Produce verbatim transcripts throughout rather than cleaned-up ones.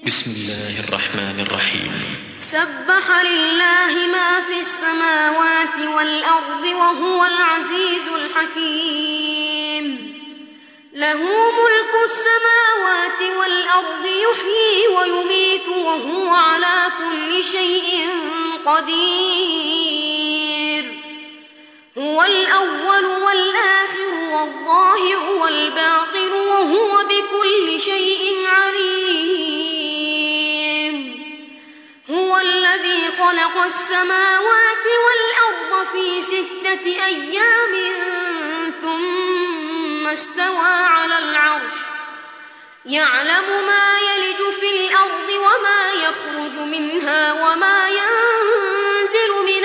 بسم الله الرحمن الرحيم. سبح لله ما في السماوات والأرض وهو العزيز الحكيم. له ملك السماوات والأرض يحيي ويميت وهو على كل شيء قدير. هو الأول والآخر والظاهر والباطن وهو بكل شيء عليم. هو الذي خلق السماوات والأرض في ستة أيام ثم استوى على العرش يعلم ما يلج في الأرض وما يخرج منها وما ينزل من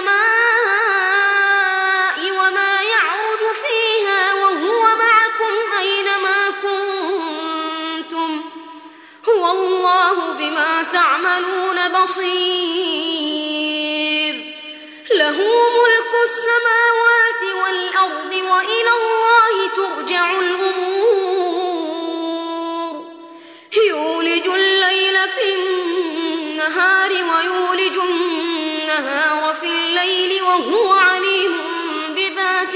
السماء وما يعرج فيها وهو معكم أينما كنتم هو الله بما تعملون بصير. له ملك السماوات والأرض وإلى الله ترجع الأمور. يولج الليل في النهار ويولج النهار في الليل وهو عليم بذات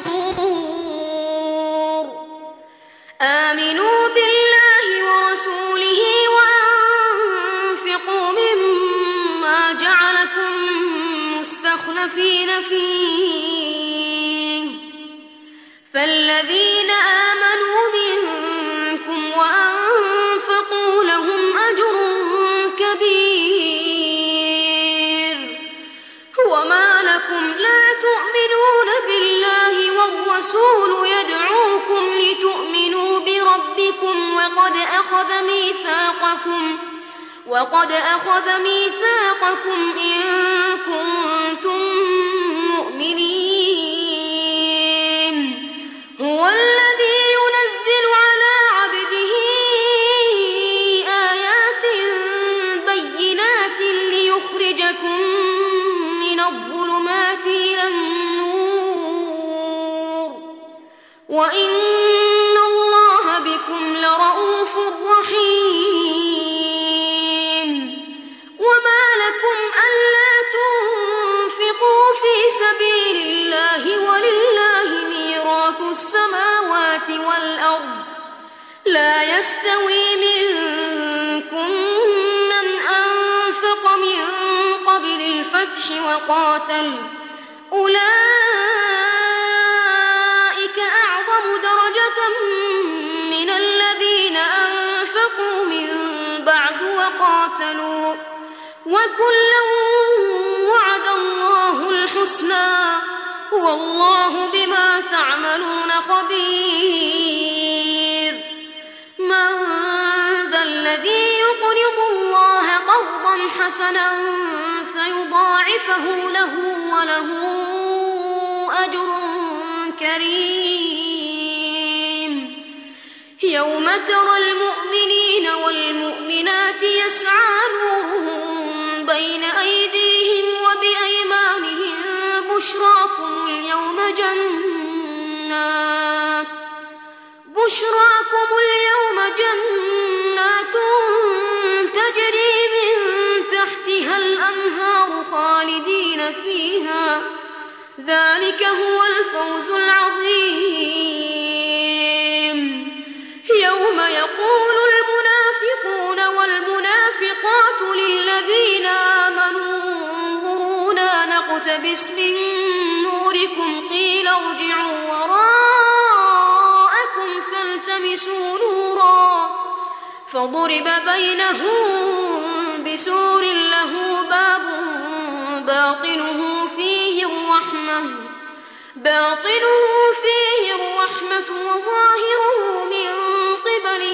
الصدور. آمنوا بالله ورسوله وأنفقوا مما جعلكم مستخلفين فيه فالذين آمنوا منكم وأنفقوا لهم أجر كبير. وما لكم لا تؤمنون بالله والرسول يدعوكم لتؤمنوا بربكم وقد أخذ ميثاقكم وقد أخذ ميثاقكم إن كنتم مؤمنين. هو الذي ينزل على عبده آيات بينات ليخرجكم من الظلمات إلى النور وإن الله بكم لرءوف رحيم. وما لكم ألا تنفقوا في سبيل الله ولله ميراث السماوات والأرض لا يستوي منكم من أنفق من قبل الفتح وقاتل أولئك أعظم درجة من الذين أنفقوا من بعد وقاتلوا وكلا وعد الله الحسنى والله بما تعملون خبير. من ذا الذي يقرض الله قرضا حسنا فيضاعفه له وله أجر كريم. يوم ترى المؤمنين والمؤمنات يسعى نورهم بين أيديهم وبأيمانهم بشراكم اليوم جنات بشراكم اليوم جنات تجري من تحتها الأنهار خالدين فيها ذلك هو الفوز العظيم. يوم يقول المنافقون والمنافقات للذين آمنوا انظرونا نقتبس من نوركم قيل ارجعوا وراءكم فالتمسوا نورا فضرب بينهم بسور له باب باطنه فيه الرحمة باطنه فيه الرحمة وظاهره من قبله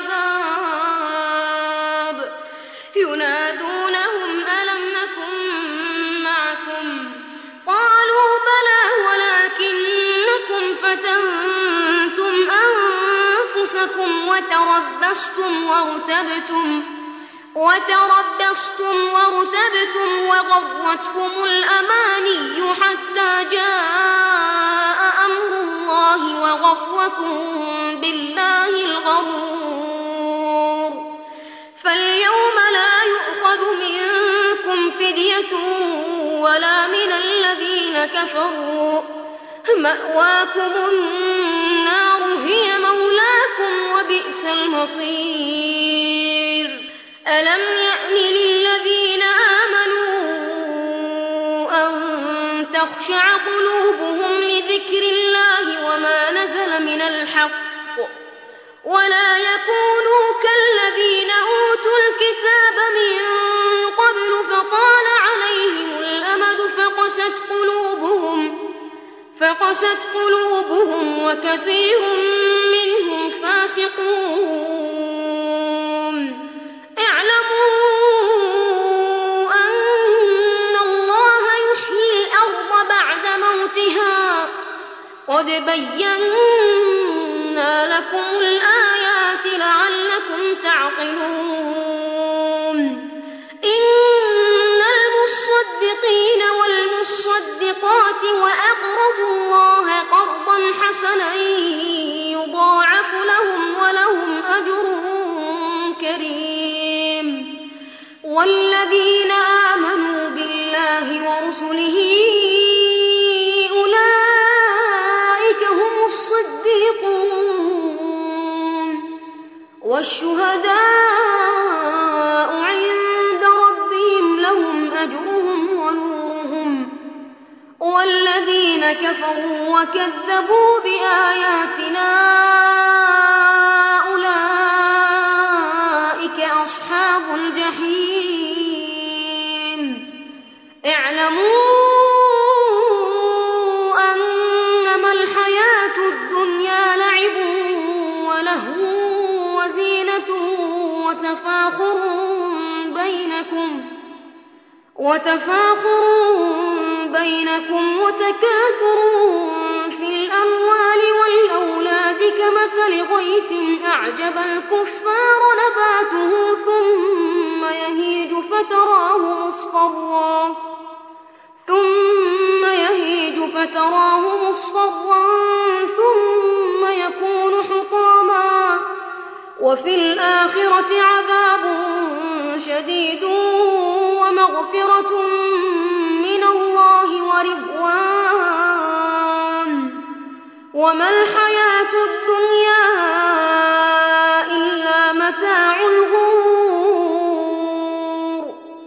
العذاب. ينادونهم ألم نكن معكم قالوا بلى ولكنكم فتنتم أنفسكم وتربصتم وارتبتم وتربصتم وارتبتم وغرتكم الأماني حتى جاء أمر الله وغركم بالله الغرور. فاليوم لا يؤخذ منكم فدية ولا من الذين كفروا، مأواكم النار هي مولاكم وبئس المصير. ألم يأن للذين آمنوا أن تخشع قلوبهم لذكر الله وما نزل من الحق ولا يكونوا كالذين أوتوا الكتاب من قبل فطال عليهم الأمد فقست قلوبهم, فقست قلوبهم وكثير منهم فاسقون. اعلموا أن الله يحيي الأرض بعد موتها قد بينا لكم الآيات لعلكم تعقلون. إن المصدقين والمصدقات وأقرضوا الله قرضا حسنا يضاعف لهم ولهم أجر كريم. والذين آمنوا بالله ورسله والشهداء عند ربهم لهم أجرهم ونورهم. والذين كفروا وكذبوا بآياتنا أولئك أصحاب الجحيم. اعلموا أنما الحياة الدنيا لعب ولهو وزينة وتفاخر بينكم وتفاخر بينكم وتكاثر في الأموال والأولاد كمثل غيث أعجب الكفار نباته ثم يهيج فتراه مصفرا ثم يهيج فتراه مصفرا ثم يكون حطاما وفي الآخرة عذاب شديد ومغفرة من الله ورضوان وما الحياة الدنيا إلا متاع الغرور.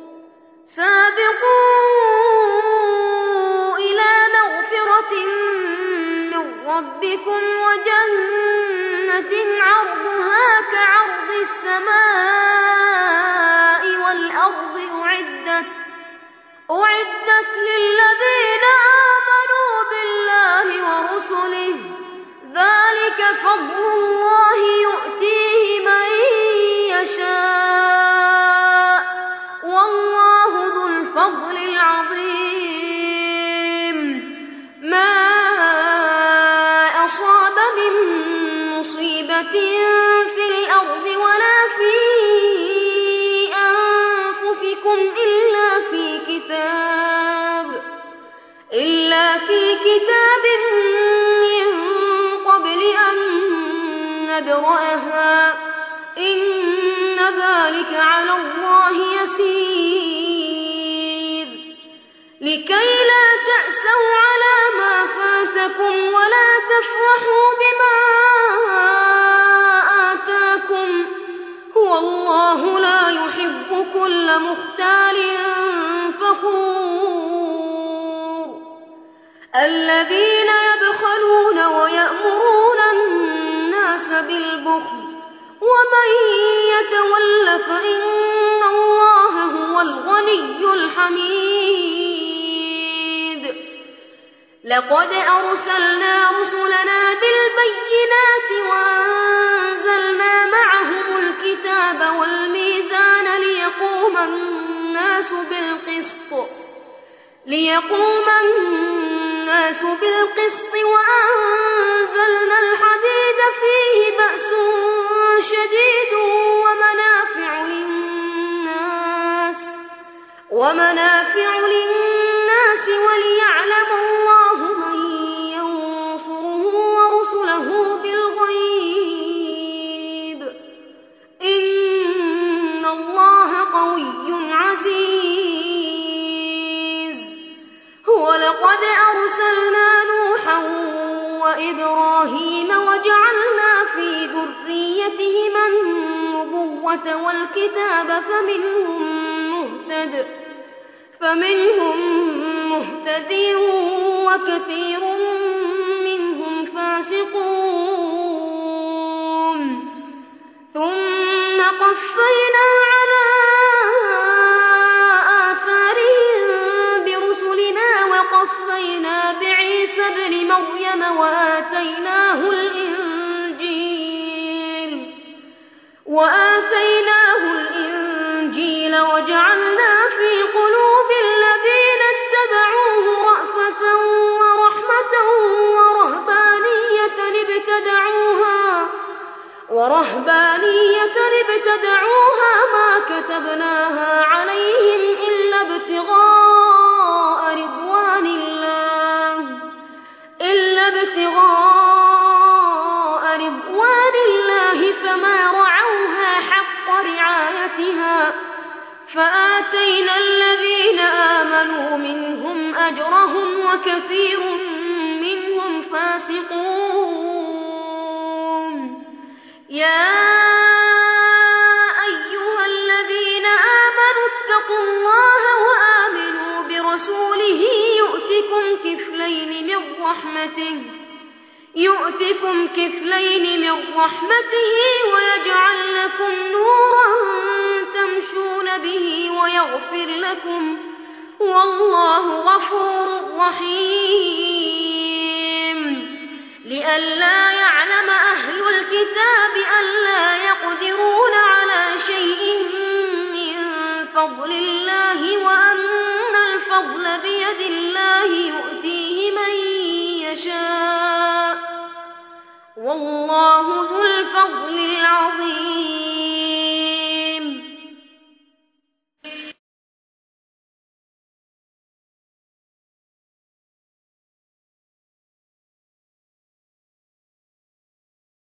سابقوا إلى مغفرة من ربكم وجنة عرضها كعرض السماء والأرض أعدت, أعدت للذين آمنوا بالله ورسله ذلك فضل الله يؤتيه من يشاء والله ذو الفضل العظيم. ما أصاب من مصيبة في الأرض ولا في أنفسكم إلا في كتاب إلا في كتاب من قبل أن نبرأها إن ذلك على الله يسير. لكي لا تأسوا على ما فاتكم ولا تفرحوا بما آتاكم والله لا يحب كل مختال فخور. الذين يبخلون ويأمرون الناس بالبخل ومن يتول فإن الله هو الغني الحميد. لقد أرسلنا رسلنا بالبينات وأنزلنا معهم الكتاب والميزان ليقوم الناس بالقسط ليقوم الناس بالقسط وأنزلنا الحديد فيه بأس شديد ومنافع للناس ومنافع للناس وليعلم الله من ينصره ورسله بالغيب إن وإبراهيم وجعلنا في ذريتهما النبوة والكتاب فمنهم مهتد فمنهم مهتد وكثير منهم فاسقون ثم قفينا على آثارهم برسلنا وقفينا بعيسى ابن مريم وآتيناه الإنجيل وآتيناه الإنجيل وجعلنا في قلوب الذين اتبعوه رأفة ورحمة ورهبانية ابتدعوها ورهبانية ابتدعوها ما كتبناها عليهم إلا ابتغاء رضوان الله إلا ابتغاء رضوان الله فما رعوها حق رعايتها فآتينا الذين آمنوا منهم أجرهم وكثير منهم فاسقون يا أيها الذين آمنوا اتقوا الله وآمنوا برسوله يؤتكم كفلين من رحمته يؤتكم كفلين من رحمته ويجعل لكم نورا تمشون به ويغفر لكم والله غفور رحيم لئلا يعلم أهل الكتاب ألا يقدرون على شيء من فضل الله وأن الفضل بيد الله يؤتيه من يشاء والله ذو الفضل العظيم